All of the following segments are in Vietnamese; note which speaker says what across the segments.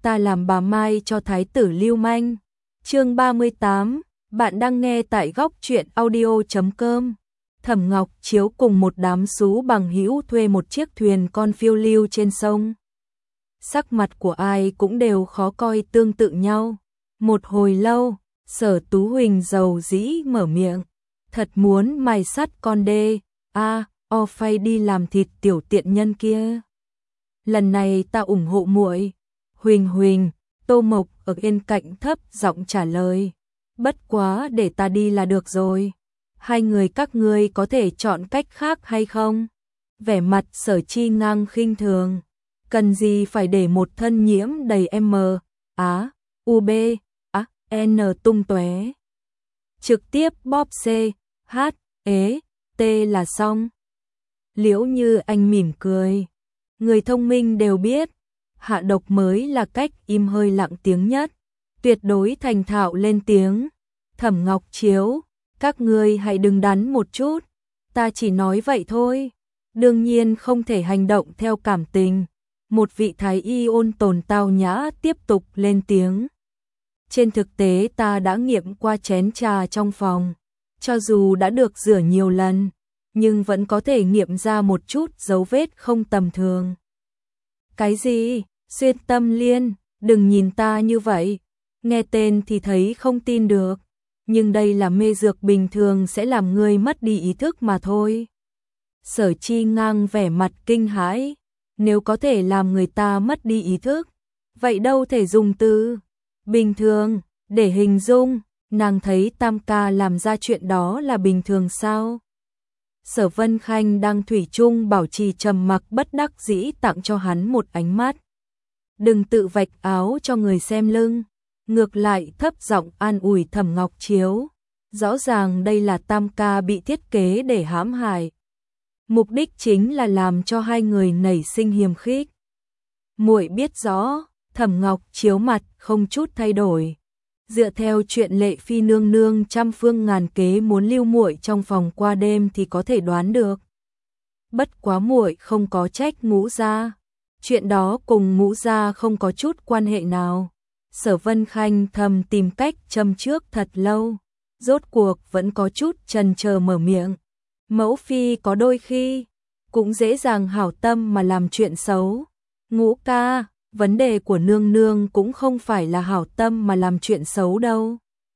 Speaker 1: ta làm bà Mai cho thái tử lưu manh. Chương 38, bạn đang nghe tại góc truyện audio.com. Thẩm Ngọc Chiếu cùng một đám xú bằng hữu thuê một chiếc thuyền con phiêu lưu trên sông. Sắc mặt của ai cũng đều khó coi tương tự nhau. Một hồi lâu, Sở Tú Huỳnh dầu dĩ mở miệng, thật muốn mài sắt con đê, phây đi làm thịt tiểu tiện nhân kia. Lần này ta ủng hộ muội. Huỳnh Huỳnh, Tô Mộc ở bên cạnh thấp giọng trả lời. Bất quá để ta đi là được rồi. Hai người các ngươi có thể chọn cách khác hay không? Vẻ mặt Sở Chi Ngang khinh thường. Cần gì phải để một thân nhiễm đầy N tung tóe. Trực tiếp bóp T là xong. Liễu Như Anh mỉm cười. Người thông minh đều biết, hạ độc mới là cách im hơi lặng tiếng nhất. Tuyệt đối thành thạo lên tiếng. Thẩm Ngọc Chiếu, các ngươi hãy đứng đắn một chút, ta chỉ nói vậy thôi. Đương nhiên không thể hành động theo cảm tình. Một vị thái y ôn tồn tao nhã tiếp tục lên tiếng. Trên thực tế ta đã nghiệm qua chén trà trong phòng, cho dù đã được rửa nhiều lần, nhưng vẫn có thể nghiệm ra một chút dấu vết không tầm thường. Cái gì? Xuyên Tâm Liên, đừng nhìn ta như vậy. Nghe tên thì thấy không tin được, nhưng đây là mê dược bình thường sẽ làm ngươi mất đi ý thức mà thôi. Sở Chi Ngang vẻ mặt kinh hãi, nếu có thể làm người ta mất đi ý thức, vậy đâu thể dùng từ bình thường để hình dung. Nàng thấy Tam ca làm ra chuyện đó là bình thường sao? Sở Vân Khanh đang thủy chung bảo trì trầm mặc bất đắc dĩ tặng cho hắn một ánh mắt. Đừng tự vạch áo cho người xem lưng. Ngược lại thấp giọng an ủi Thẩm Ngọc Chiếu. Rõ ràng đây là Tam ca bị thiết kế để hãm hại. Mục đích chính là làm cho hai người nảy sinh hiềm khích. Muội biết rõ. Thẩm Ngọc Chiếu mặt không chút thay đổi. Dựa theo chuyện Lệ Phi nương nương trăm phương ngàn kế muốn lưu muội trong phòng qua đêm thì có thể đoán được. Bất quá muội không có trách Ngũ gia. Chuyện đó cùng Ngũ gia không có chút quan hệ nào. Sở Vân Khanh thầm tìm cách châm trước thật lâu, rốt cuộc vẫn có chút chần chờ mở miệng. Mẫu phi có đôi khi cũng dễ dàng hảo tâm mà làm chuyện xấu. Ngũ ca, vấn đề của nương nương cũng không phải là hảo tâm mà làm chuyện xấu đâu.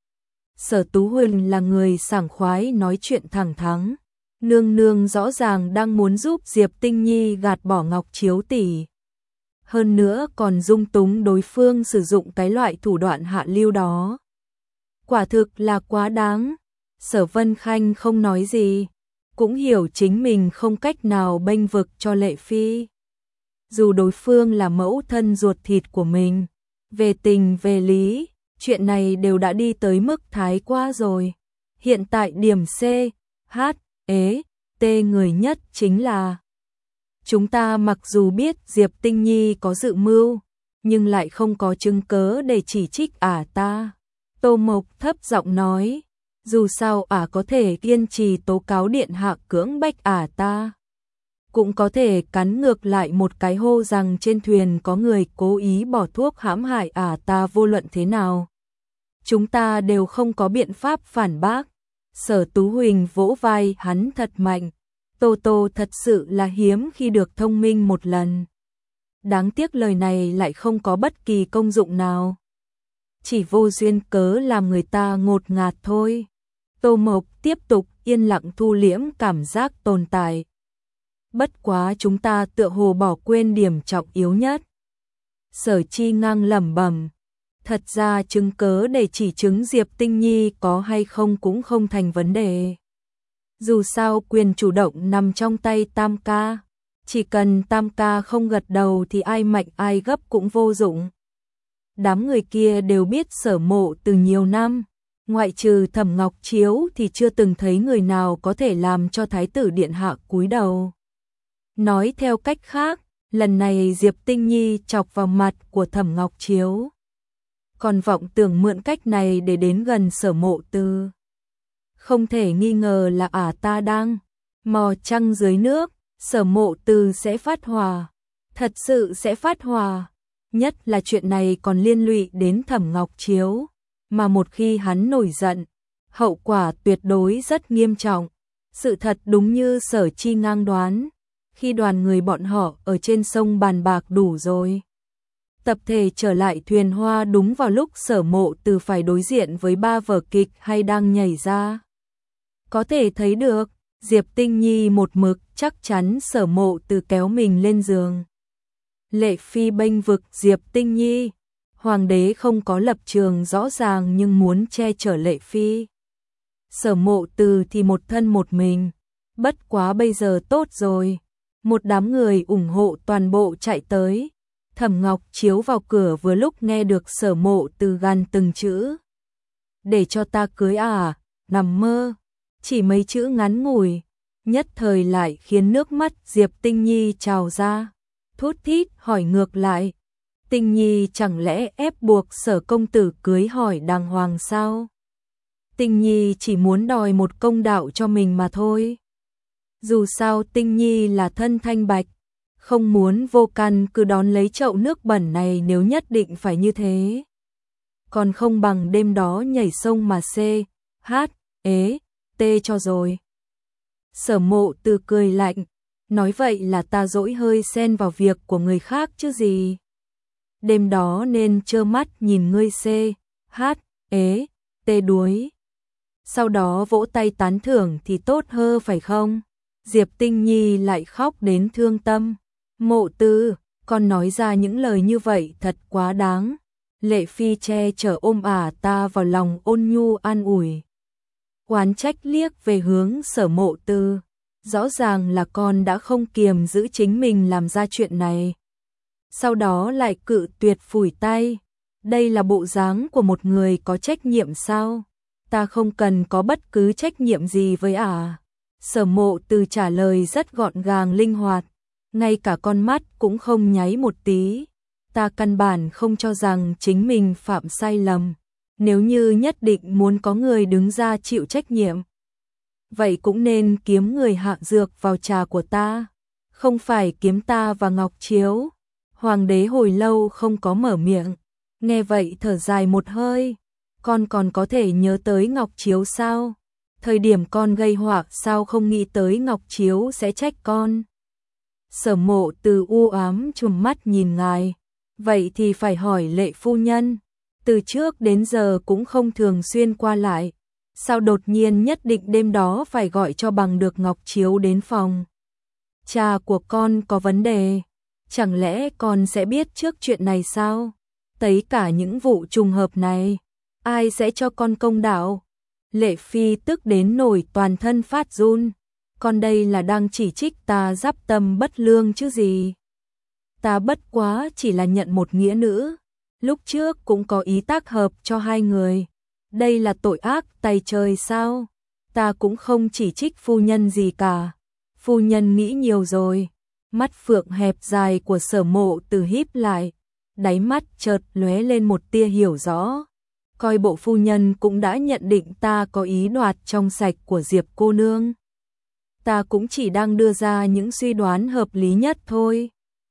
Speaker 1: Sở Tú Huỳnh là người sảng khoái nói chuyện thẳng thắn. Nương nương rõ ràng đang muốn giúp Diệp Tinh Nhi gạt bỏ Ngọc Chiếu tỷ. Hơn nữa còn dung túng đối phương sử dụng cái loại thủ đoạn hạ lưu đó. Quả thực là quá đáng. Sở Vân Khanh không nói gì, cũng hiểu chính mình không cách nào bênh vực cho Lệ Phi. Dù đối phương là mẫu thân ruột thịt của mình, về tình về lý, chuyện này đều đã đi tới mức thái quá rồi. Hiện tại điểm T người nhất chính là chúng ta. Mặc dù biết Diệp Tinh Nhi có dự mưu, nhưng lại không có chứng cớ để chỉ trích ta. Tô Mộc thấp giọng nói, dù sao có thể kiên trì tố cáo điện hạ cưỡng bách ta, cũng có thể cắn ngược lại một cái hô rằng trên thuyền có người cố ý bỏ thuốc hãm hại ta. Vô luận thế nào, chúng ta đều không có biện pháp phản bác. Sở Tú Huỳnh vỗ vai hắn thật mạnh. Tô Tô thật sự là hiếm khi được thông minh một lần. Đáng tiếc lời này lại không có bất kỳ công dụng nào, chỉ vô duyên cớ làm người ta ngột ngạt thôi. Tô Mộc tiếp tục yên lặng thu liễm cảm giác tồn tại. Bất quá chúng ta tựa hồ bỏ quên điểm trọng yếu nhất. Sở Chi Ngang lẩm bẩm. Thật ra chứng cớ để chỉ chứng Diệp Tinh Nhi có hay không cũng không thành vấn đề. Dù sao quyền chủ động nằm trong tay Tam ca. Chỉ cần Tam ca không gật đầu thì ai mạnh ai gấp cũng vô dụng. Đám người kia đều biết Sở Mộ từ nhiều năm. Ngoại trừ Thẩm Ngọc Chiếu thì chưa từng thấy người nào có thể làm cho Thái tử Điện hạ cúi đầu. Nói theo cách khác, lần này Diệp Tinh Nhi chọc vào mặt của Thẩm Ngọc Chiếu, còn vọng tưởng mượn cách này để đến gần Sở Mộ Từ. Không thể nghi ngờ là ta đang mò trăng dưới nước. Sở Mộ Từ sẽ phát hỏa, thật sự sẽ phát hỏa. nhất là chuyện này còn liên lụy đến Thẩm Ngọc Chiếu, mà một khi hắn nổi giận, hậu quả tuyệt đối rất nghiêm trọng. Sự thật đúng như Sở Chi Ngang đoán, khi đoàn người bọn họ ở trên sông bàn bạc đủ rồi, tập thể trở lại thuyền hoa đúng vào lúc Sở Mộ Từ phải đối diện với 3 vở kịch hay đang nhảy ra. Có thể thấy được, Diệp Tinh Nhi một mực chắc chắn Sở Mộ Từ kéo mình lên giường. Lệ Phi bênh vực Diệp Tinh Nhi, hoàng đế không có lập trường rõ ràng nhưng muốn che chở Lệ Phi. Sở Mộ Từ thì một thân một mình, bất quá bây giờ tốt rồi, một đám người ủng hộ toàn bộ chạy tới. Thẩm Ngọc Chiếu vào cửa vừa lúc nghe được Sở Mộ Từ gằn từng chữ. Để cho ta cưới à, nằm mơ, chỉ mấy chữ ngắn ngủi, nhất thời lại khiến nước mắt Diệp Tinh Nhi trào ra. Thút thít hỏi ngược lại, Tinh Nhi chẳng lẽ ép buộc Sở công tử cưới hỏi đàng hoàng sao? Tinh Nhi chỉ muốn đòi một công đạo cho mình mà thôi. Dù sao Tinh Nhi là thân thanh bạch, không muốn vô căn cứ đón lấy chậu nước bẩn này nếu nhất định phải như thế. Còn không bằng đêm đó nhảy sông mà tê cho rồi. Sở Mộ Từ cười lạnh, nói vậy là ta dỗi hơi xen vào việc của người khác chứ gì. Đêm đó nên trơ mắt nhìn ngươi tê đuối. Sau đó vỗ tay tán thưởng thì tốt hơn phải không? Diệp Tinh Nhi lại khóc đến thương tâm. Mộ Từ, con nói ra những lời như vậy thật quá đáng. Lệ Phi che chở ôm ta vào lòng ôn nhu an ủi. Oán trách liếc về hướng Sở Mộ Từ. Rõ ràng là con đã không kiềm giữ chính mình làm ra chuyện này. Sau đó lại cự tuyệt phủi tay. Đây là bộ dáng của một người có trách nhiệm sao? Ta không cần có bất cứ trách nhiệm gì với Sở Mộ Từ trả lời rất gọn gàng linh hoạt. Ngay cả con mắt cũng không nháy một tí. Ta căn bản không cho rằng chính mình phạm sai lầm. Nếu như nhất định muốn có người đứng ra chịu trách nhiệm, vậy cũng nên kiếm người hạ dược vào trà của ta, không phải kiếm ta và Ngọc Chiếu. Hoàng đế hồi lâu không có mở miệng, nghe vậy thở dài một hơi. Con còn có thể nhớ tới Ngọc Chiếu sao? Thời điểm con gây họa sao không nghĩ tới Ngọc Chiếu sẽ trách con? Sở Mộ Từ u ám trùm mắt nhìn ngài. Vậy thì phải hỏi Lệ phu nhân, từ trước đến giờ cũng không thường xuyên qua lại, sao đột nhiên nhất định đêm đó phải gọi cho bằng được Ngọc Chiếu đến phòng? Cha của con có vấn đề, chẳng lẽ con sẽ biết trước chuyện này sao? Thấy cả những vụ trùng hợp này, ai sẽ cho con công đạo? Lệ Phi tức đến nổi toàn thân phát run. Con đây là đang chỉ trích ta giáp tâm bất lương chứ gì? Ta bất quá chỉ là nhận một nghĩa nữ, lúc trước cũng có ý tác hợp cho hai người. Đây là tội ác tày trời sao? Ta cũng không chỉ trích phu nhân gì cả. Phu nhân nghĩ nhiều rồi. Mắt phượng hẹp dài của Sở Mộ Từ híp lại, đáy mắt chợt lóe lên một tia hiểu rõ. Coi bộ phu nhân cũng đã nhận định ta có ý đoạt trong sạch của Diệp cô nương. Ta cũng chỉ đang đưa ra những suy đoán hợp lý nhất thôi.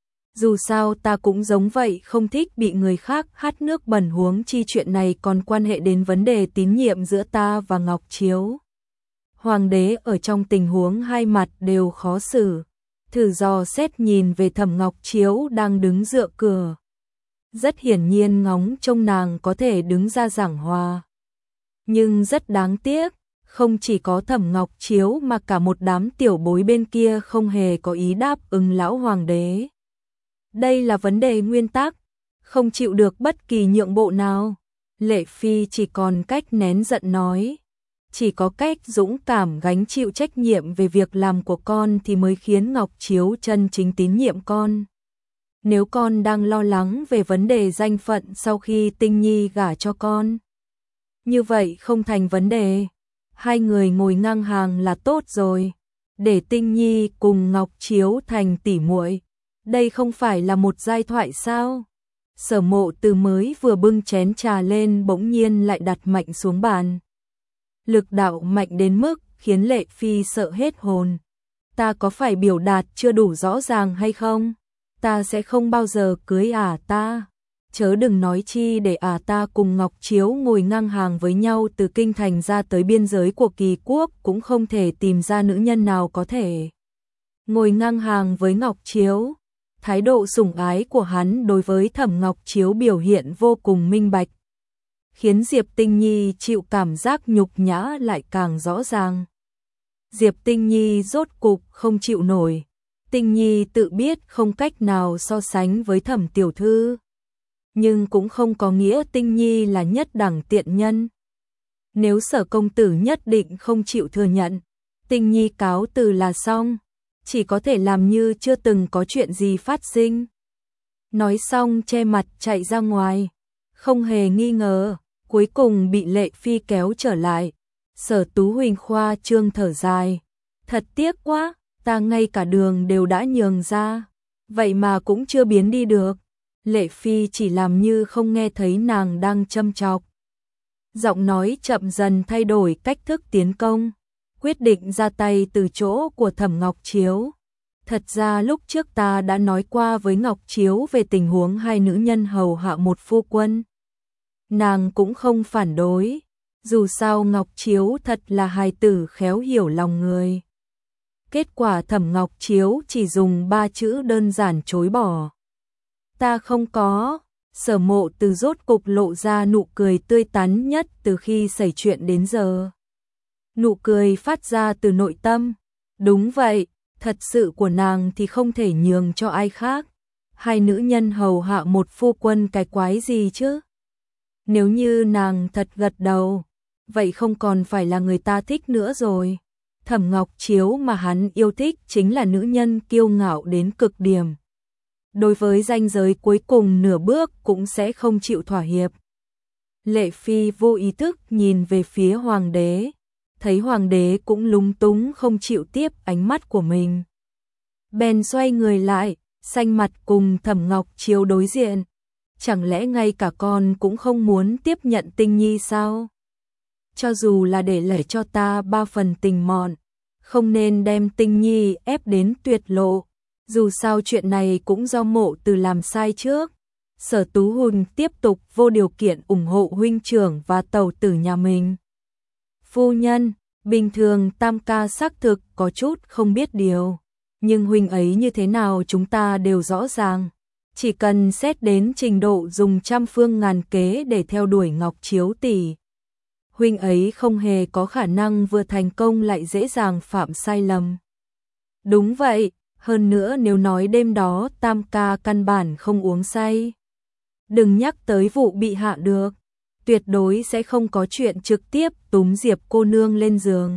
Speaker 1: Dù sao ta cũng giống vậy, không thích bị người khác hắt nước bẩn, huống chi chuyện này còn quan hệ đến vấn đề tín nhiệm giữa ta và Ngọc Chiếu. Hoàng đế ở trong tình huống hai mặt đều khó xử, thử dò xét nhìn về Thẩm Ngọc Chiếu đang đứng dựa cửa. Rất hiển nhiên ngóng trông nàng có thể đứng ra giảng hòa. Nhưng rất đáng tiếc, không chỉ có Thẩm Ngọc Chiếu mà cả một đám tiểu bối bên kia không hề có ý đáp ứng lão hoàng đế. Đây là vấn đề nguyên tắc, không chịu được bất kỳ nhượng bộ nào. Lệ Phi chỉ còn cách nén giận nói, chỉ có cách dũng cảm gánh chịu trách nhiệm về việc làm của con thì mới khiến Ngọc Chiếu chân chính tín nhiệm con. Nếu con đang lo lắng về vấn đề danh phận sau khi Tinh Nhi gả cho con, như vậy không thành vấn đề. Hai người ngồi ngang hàng là tốt rồi. Để Tinh Nhi cùng Ngọc Chiếu thành tỉ muội, đây không phải là một giai thoại sao? Sở Mộ Từ mới vừa bưng chén trà lên bỗng nhiên lại đặt mạnh xuống bàn. Lực đạo mạnh đến mức khiến Lệ Phi sợ hết hồn. Ta có phải biểu đạt chưa đủ rõ ràng hay không? Ta sẽ không bao giờ cưới ta. chớ đừng nói chi để ta cùng Ngọc Chiếu ngồi ngang hàng với nhau từ kinh thành ra tới biên giới của Kỳ quốc cũng không thể tìm ra nữ nhân nào có thể ngồi ngang hàng với Ngọc Chiếu. Thái độ sủng ái của hắn đối với Thẩm Ngọc Chiếu biểu hiện vô cùng minh bạch, khiến Diệp Tinh Nhi chịu cảm giác nhục nhã lại càng rõ ràng. Diệp Tinh Nhi rốt cục không chịu nổi. Tinh Nhi tự biết không cách nào so sánh với Thẩm tiểu thư, nhưng cũng không có nghĩa Tinh Nhi là nhất đẳng tiện nhân. Nếu Sở công tử nhất định không chịu thừa nhận, Tinh Nhi cáo từ là xong, chỉ có thể làm như chưa từng có chuyện gì phát sinh. Nói xong che mặt chạy ra ngoài, không hề nghi ngờ, cuối cùng bị Lệ Phi kéo trở lại. Sở Tú Huỳnh khoa trương thở dài, thật tiếc quá, ta ngay cả đường đều đã nhường ra, vậy mà cũng chưa biến đi được. Lệ Phi chỉ làm như không nghe thấy nàng đang châm chọc. Giọng nói chậm dần thay đổi cách thức tiến công, quyết định ra tay từ chỗ của Thẩm Ngọc Chiếu. Thật ra lúc trước ta đã nói qua với Ngọc Chiếu về tình huống hai nữ nhân hầu hạ một phu quân. Nàng cũng không phản đối, dù sao Ngọc Chiếu thật là hài tử khéo hiểu lòng người. Kết quả Thẩm Ngọc Chiếu chỉ dùng 3 chữ đơn giản chối bỏ. Ta không có. Sở Mộ Từ rốt cục lộ ra nụ cười tươi tắn nhất từ khi xảy chuyện đến giờ. Nụ cười phát ra từ nội tâm. Đúng vậy, thật sự của nàng thì không thể nhường cho ai khác. Hai nữ nhân hầu hạ một phu quân cái quái gì chứ? Nếu như nàng thật gật đầu, vậy không còn phải là người ta thích nữa rồi. Thẩm Ngọc Chiếu mà hắn yêu thích chính là nữ nhân kiêu ngạo đến cực điểm. Đối với ranh giới cuối cùng nửa bước cũng sẽ không chịu thỏa hiệp. Lệ Phi vô ý thức nhìn về phía hoàng đế, thấy hoàng đế cũng lúng túng không chịu tiếp ánh mắt của mình. Bèn xoay người lại, xanh mặt cùng Thẩm Ngọc Chiếu đối diện. Chẳng lẽ ngay cả con cũng không muốn tiếp nhận Tinh Nhi sao? Cho dù là để lẻ cho ta 3 phần tình mọn, không nên đem Tinh Nhi ép đến tuyệt lộ. Dù sao chuyện này cũng do Mộ Từ làm sai trước. Sở Tú Huỳnh tiếp tục vô điều kiện ủng hộ huynh trưởng và tẩu tử nhà mình. Phu nhân, bình thường Tam ca xác thực có chút không biết điều, nhưng huynh ấy như thế nào chúng ta đều rõ ràng. Chỉ cần xét đến trình độ dùng trăm phương ngàn kế để theo đuổi Ngọc Chiếu tỷ, huynh ấy không hề có khả năng vừa thành công lại dễ dàng phạm sai lầm. Đúng vậy, hơn nữa nếu nói đêm đó Tam ca căn bản không uống say, đừng nhắc tới vụ bị hạ được, tuyệt đối sẽ không có chuyện trực tiếp túm Diệp cô nương lên giường.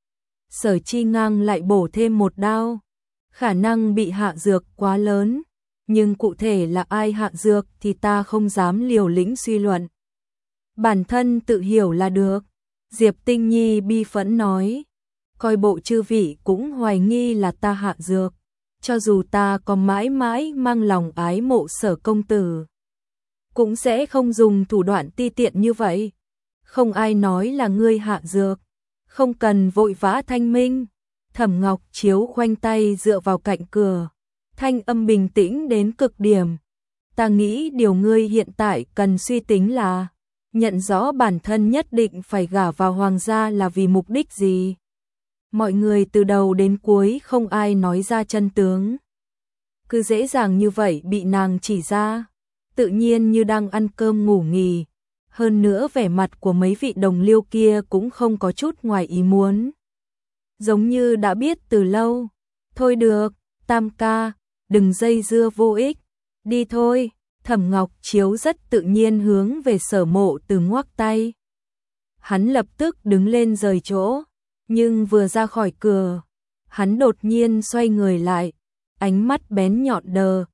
Speaker 1: Sở Chi Ngang lại bổ thêm một đao, khả năng bị hạ dược quá lớn, nhưng cụ thể là ai hạ dược thì ta không dám liều lĩnh suy luận. Bản thân tự hiểu là được. Diệp Tinh Nhi bi phẫn nói, coi bộ chư vị cũng hoài nghi là ta hạ dược, cho dù ta có mãi mãi mang lòng ái mộ Sở công tử, cũng sẽ không dùng thủ đoạn ti tiện như vậy. Không ai nói là ngươi hạ dược, không cần vội vã thanh minh. Thẩm Ngọc Chiếu khoanh tay dựa vào cạnh cửa, thanh âm bình tĩnh đến cực điểm. Ta nghĩ điều ngươi hiện tại cần suy tính là nhận rõ bản thân nhất định phải gả vào hoàng gia là vì mục đích gì. Mọi người từ đầu đến cuối không ai nói ra chân tướng, cứ dễ dàng như vậy bị nàng chỉ ra, tự nhiên như đang ăn cơm ngủ nghỉ. Hơn nữa vẻ mặt của mấy vị đồng liêu kia cũng không có chút ngoài ý muốn, giống như đã biết từ lâu. Thôi được, Tam ca, đừng dây dưa vô ích, đi thôi. Thẩm Ngọc Chiếu rất tự nhiên hướng về Sở Mộ Từ ngoắc tay. Hắn lập tức đứng lên rời chỗ, nhưng vừa ra khỏi cửa, hắn đột nhiên xoay người lại, ánh mắt bén nhọn đờ,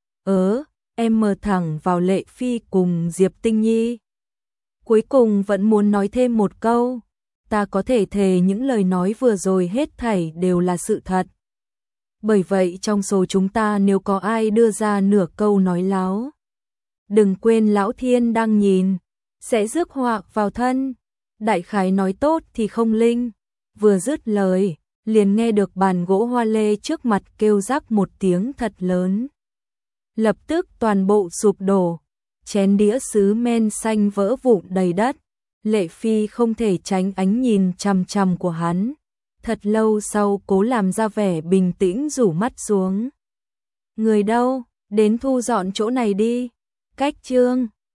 Speaker 1: em mờ thẳng vào Lệ Phi cùng Diệp Tinh Nhi. Cuối cùng vẫn muốn nói thêm một câu, ta có thể thề những lời nói vừa rồi hết thảy đều là sự thật. Bởi vậy trong số chúng ta nếu có ai đưa ra nửa câu nói láo, đừng quên Lão Thiên đang nhìn, sẽ rước họa vào thân. Đại khái nói tốt thì không linh. Vừa dứt lời, liền nghe được bàn gỗ hoa lê trước mặt kêu rắc một tiếng thật lớn. Lập tức toàn bộ sụp đổ, chén đĩa sứ men xanh vỡ vụn đầy đất. Lệ Phi không thể tránh ánh nhìn chằm chằm của hắn. Thật lâu sau cố làm ra vẻ bình tĩnh rủ mắt xuống. Người đâu, đến thu dọn chỗ này đi. Cách Trương